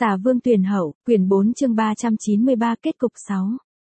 Xà Vương Tuyển Hậu, quyển 4 chương 393 kết cục 6.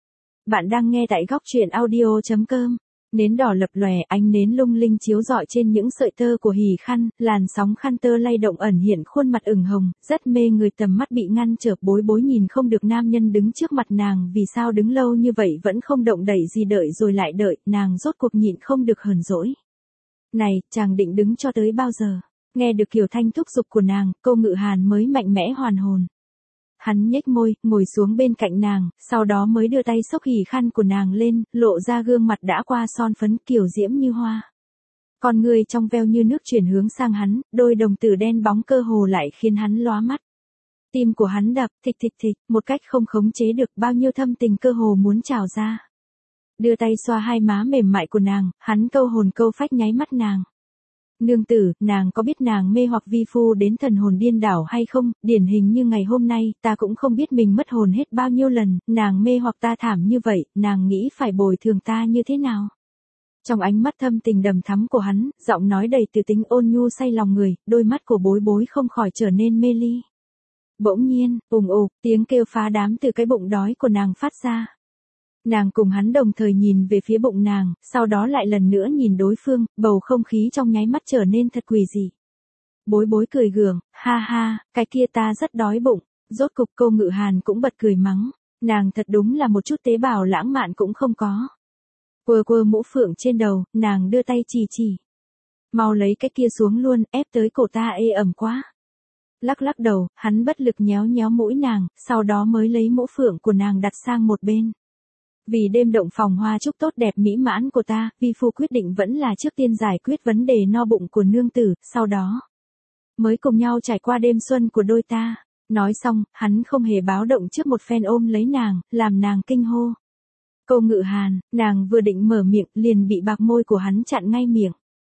Bạn đang nghe tại góc truyện audio.com. Nến đỏ lập lòe, ánh nến lung linh chiếu rọi trên những sợi tơ của hỉ khăn, làn sóng khăn tơ lay động ẩn hiện khuôn mặt ửng hồng, rất mê người, tầm mắt bị ngăn trở. Bối Bối nhìn không được nam nhân đứng trước mặt nàng, vì sao đứng lâu như vậy vẫn không động đậy gì, đợi rồi lại đợi, nàng rốt cuộc nhịn không được hờn dỗi. Này, chàng định đứng cho tới bao giờ? Nghe được kiểu thanh thúc giục của nàng, Câu Ngự Hàn mới mạnh mẽ hoàn hồn. Hắn nhếch môi, ngồi xuống bên cạnh nàng, sau đó mới đưa tay xốc hỉ khăn của nàng lên, lộ ra gương mặt đã qua son phấn, kiều diễm như hoa. Con người trong veo như nước chuyển hướng sang hắn, đôi đồng tử đen bóng cơ hồ lại khiến hắn lóa mắt. Tim của hắn đập thịch thịch thịch, một cách không khống chế được, bao nhiêu thâm tình cơ hồ muốn trào ra. Đưa tay xoa hai má mềm mại của nàng, hắn câu hồn câu phách nháy mắt nàng. Nương tử, nàng có biết nàng mê hoặc vi phu đến thần hồn điên đảo hay không? Điển hình như ngày hôm nay, ta cũng không biết mình mất hồn hết bao nhiêu lần, nàng mê hoặc ta thảm như vậy, nàng nghĩ phải bồi thường ta như thế nào? Trong ánh mắt thâm tình đầm thắm của hắn, giọng nói đầy từ tính ôn nhu say lòng người, đôi mắt của Bối Bối không khỏi trở nên mê ly. Bỗng nhiên, ùng ục, tiếng kêu phá đám từ cái bụng đói của nàng phát ra. Nàng cùng hắn đồng thời nhìn về phía bụng nàng, sau đó lại lần nữa nhìn đối phương, bầu không khí trong nháy mắt trở nên thật quỷ dị. Bối Bối cười gượng, ha ha, cái kia ta rất đói bụng. Rốt cục Câu Ngự Hàn cũng bật cười mắng, nàng thật đúng là một chút tế bào lãng mạn cũng không có. Quơ quơ mũ phượng trên đầu, nàng đưa tay chỉ. Mau lấy cái kia xuống luôn, ép tới cổ ta ê ẩm quá. Lắc lắc đầu, hắn bất lực nhéo nhéo mũi nàng, sau đó mới lấy mũ phượng của nàng đặt sang một bên. Vì đêm động phòng hoa chúc tốt đẹp mỹ mãn của ta, vi phu quyết định vẫn là trước tiên giải quyết vấn đề no bụng của nương tử, sau đó mới cùng nhau trải qua đêm xuân của đôi ta. Nói xong, hắn không hề báo động trước một phen ôm lấy nàng, làm nàng kinh hô. Câu Ngự Hàn, nàng vừa định mở miệng, liền bị bạc môi của hắn chặn ngay miệng.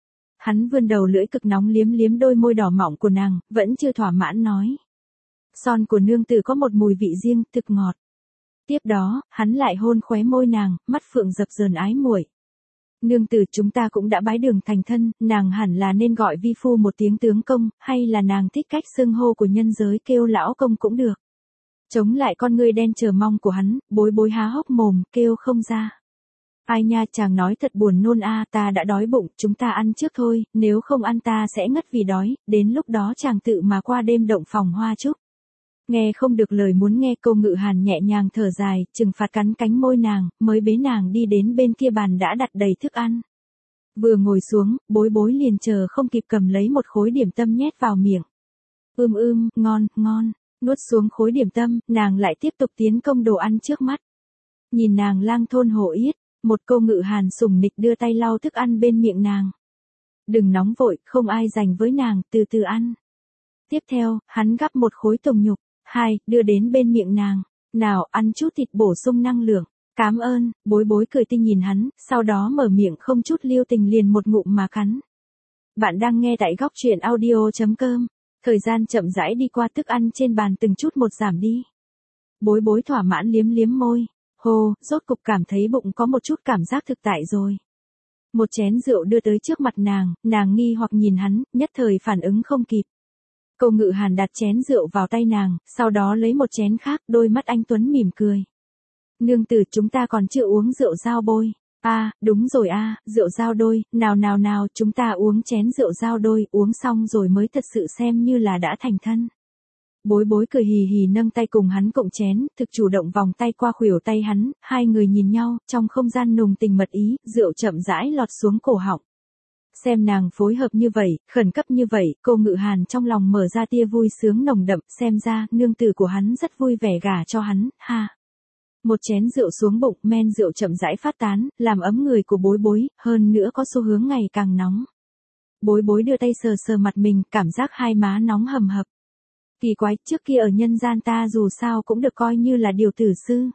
Hắn vươn đầu lưỡi cực nóng liếm liếm đôi môi đỏ mọng của nàng, vẫn chưa thỏa mãn nói. Son của nương tử có một mùi vị riêng, thực ngọt. Tiếp đó, hắn lại hôn khóe môi nàng, mắt phượng dập dờn ái muội. Nương tử, chúng ta cũng đã bái đường thành thân, nàng hẳn là nên gọi vi phu một tiếng tướng công, hay là nàng thích cách xưng hô của nhân giới kêu lão công cũng được. Chống lại con ngươi đen chờ mong của hắn, Bối Bối há hốc mồm, kêu không ra. Ai nha, chàng nói thật buồn nôn a, ta đã đói bụng, chúng ta ăn trước thôi, nếu không ăn ta sẽ ngất vì đói, đến lúc đó chàng tự mà qua đêm động phòng hoa chúc. Nghe không được lời muốn nghe, Câu Ngự Hàn nhẹ nhàng thở dài, trừng phạt cắn cánh môi nàng, mới bế nàng đi đến bên kia bàn đã đặt đầy thức ăn. Vừa ngồi xuống, Bối Bối liền chờ không kịp cầm lấy một khối điểm tâm nhét vào miệng. Ngon, ngon, nuốt xuống khối điểm tâm, nàng lại tiếp tục tiến công đồ ăn trước mắt. Nhìn nàng lang thôn hổ yết, một Câu Ngự Hàn sủng nịch đưa tay lau thức ăn bên miệng nàng. Đừng nóng vội, không ai giành với nàng, từ từ ăn. Tiếp theo, hắn gắp một khối tùng nhục. Đưa đến bên miệng nàng. Nào, ăn chút thịt bổ sung năng lượng. Cám ơn, Bối Bối cười tinh nhìn hắn, sau đó mở miệng không chút lưu tình liền một ngụm mà cắn. Bạn đang nghe tại góc truyện audio.com. Thời gian chậm rãi đi qua, thức ăn trên bàn từng chút một giảm đi. Bối Bối thỏa mãn liếm liếm môi. Hô, rốt cục cảm thấy bụng có một chút cảm giác thực tại rồi. Một chén rượu đưa tới trước mặt nàng nghi hoặc nhìn hắn, nhất thời phản ứng không kịp. Câu Ngự Hàn đặt chén rượu vào tay nàng, sau đó lấy một chén khác, đôi mắt anh tuấn mỉm cười. Nương tử, chúng ta còn chưa uống rượu giao bôi. Đúng rồi rượu giao đôi, nào, chúng ta uống chén rượu giao đôi, uống xong rồi mới thật sự xem như là đã thành thân. Bối Bối cười hì hì nâng tay cùng hắn cộng chén, thực chủ động vòng tay qua khuỷu tay hắn, hai người nhìn nhau, trong không gian nồng tình mật ý, rượu chậm rãi lọt xuống cổ họng. Xem nàng phối hợp như vậy, khẩn cấp như vậy, Câu Ngự Hàn trong lòng mở ra tia vui sướng nồng đậm, xem ra, nương tử của hắn rất vui vẻ gả cho hắn, ha. Một chén rượu xuống bụng, men rượu chậm rãi phát tán, làm ấm người của Bối Bối, hơn nữa có xu hướng ngày càng nóng. Bối Bối đưa tay sờ sờ mặt mình, cảm giác hai má nóng hầm hập. Kỳ quái, trước kia ở nhân gian ta dù sao cũng được coi như là điều tử sư.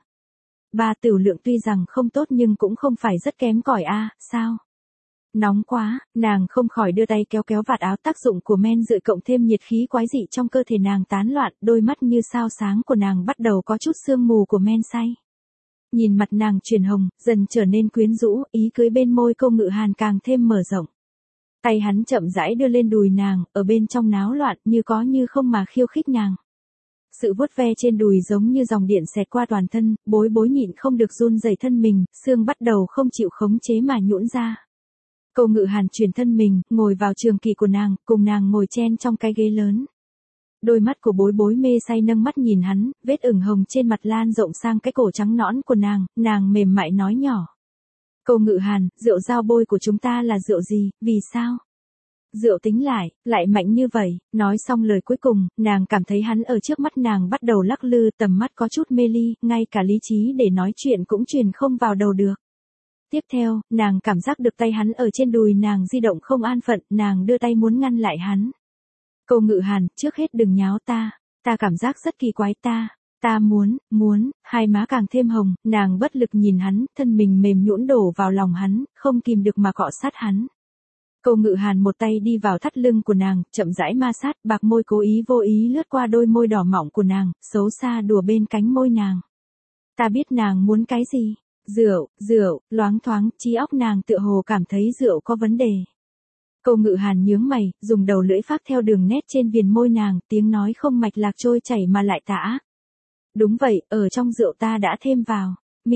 Tửu lượng tuy rằng không tốt nhưng cũng không phải rất kém cỏi sao? Nóng quá, nàng không khỏi đưa tay kéo kéo vạt áo, tác dụng của men rượu cộng thêm nhiệt khí quái dị trong cơ thể nàng tán loạn, đôi mắt như sao sáng của nàng bắt đầu có chút sương mù của men say. Nhìn mặt nàng chuyển hồng, dần trở nên quyến rũ, ý cưới bên môi Câu Ngự Hàn càng thêm mở rộng. Tay hắn chậm rãi đưa lên đùi nàng, ở bên trong náo loạn, như có như không mà khiêu khích nàng. Sự vuốt ve trên đùi giống như dòng điện xẹt qua toàn thân, bối bối nhịn không được run rẩy thân mình, xương bắt đầu không chịu khống chế mà nhũn ra. Câu Ngự Hàn chuyển thân mình, ngồi vào trường kỷ của nàng, cùng nàng ngồi chen trong cái ghế lớn. Đôi mắt của bối bối mê say nâng mắt nhìn hắn, vết ửng hồng trên mặt lan rộng sang cái cổ trắng nõn của nàng mềm mại nói nhỏ. Câu Ngự Hàn, rượu dao bôi của chúng ta là rượu gì, vì sao? Rượu tính lại mạnh như vậy, nói xong lời cuối cùng, nàng cảm thấy hắn ở trước mắt nàng bắt đầu lắc lư, tầm mắt có chút mê ly, ngay cả lý trí để nói chuyện cũng truyền không vào đầu được. Tiếp theo, nàng cảm giác được tay hắn ở trên đùi nàng di động không an phận, nàng đưa tay muốn ngăn lại hắn. Câu Ngự Hàn, trước hết đừng nháo ta cảm giác rất kỳ quái ta muốn, hai má càng thêm hồng, nàng bất lực nhìn hắn, thân mình mềm nhũn đổ vào lòng hắn, không kìm được mà cọ sát hắn. Câu Ngự Hàn một tay đi vào thắt lưng của nàng, chậm rãi ma sát, bạc môi cố ý vô ý lướt qua đôi môi đỏ mọng của nàng, xấu xa đùa bên cánh môi nàng. Ta biết nàng muốn cái gì. Rượu, loáng thoáng, trí óc nàng tựa hồ cảm thấy rượu có vấn đề. Câu Ngự Hàn nhướng mày, dùng đầu lưỡi phác theo đường nét trên viền môi nàng, tiếng nói không mạch lạc trôi chảy mà lại tả. Đúng vậy, ở trong rượu ta đã thêm vào. Mị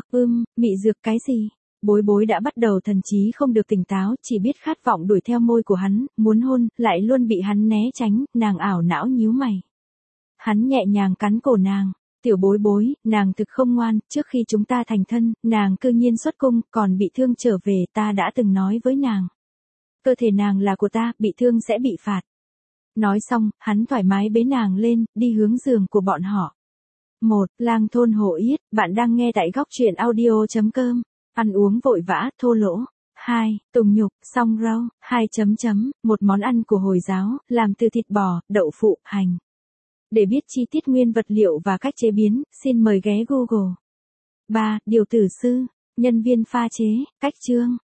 dược cái gì? Bối bối đã bắt đầu thần trí không được tỉnh táo, chỉ biết khát vọng đuổi theo môi của hắn, muốn hôn, lại luôn bị hắn né tránh, nàng ảo não nhíu mày. Hắn nhẹ nhàng cắn cổ nàng. Tiểu bối bối, nàng thực không ngoan, trước khi chúng ta thành thân, nàng cư nhiên xuất cung, còn bị thương trở về, ta đã từng nói với nàng. Cơ thể nàng là của ta, bị thương sẽ bị phạt. Nói xong, hắn thoải mái bế nàng lên, đi hướng giường của bọn họ. 1. Lang thôn hổ yết, bạn đang nghe tại góc truyện audio.com. Ăn uống vội vã, thô lỗ. 2. Tùng nhục, song rau, 2. Một món ăn của Hồi giáo, làm từ thịt bò, đậu phụ, hành. Để biết chi tiết nguyên vật liệu và cách chế biến, xin mời ghé Google. 3. Điều tử sư, nhân viên pha chế, cách chương.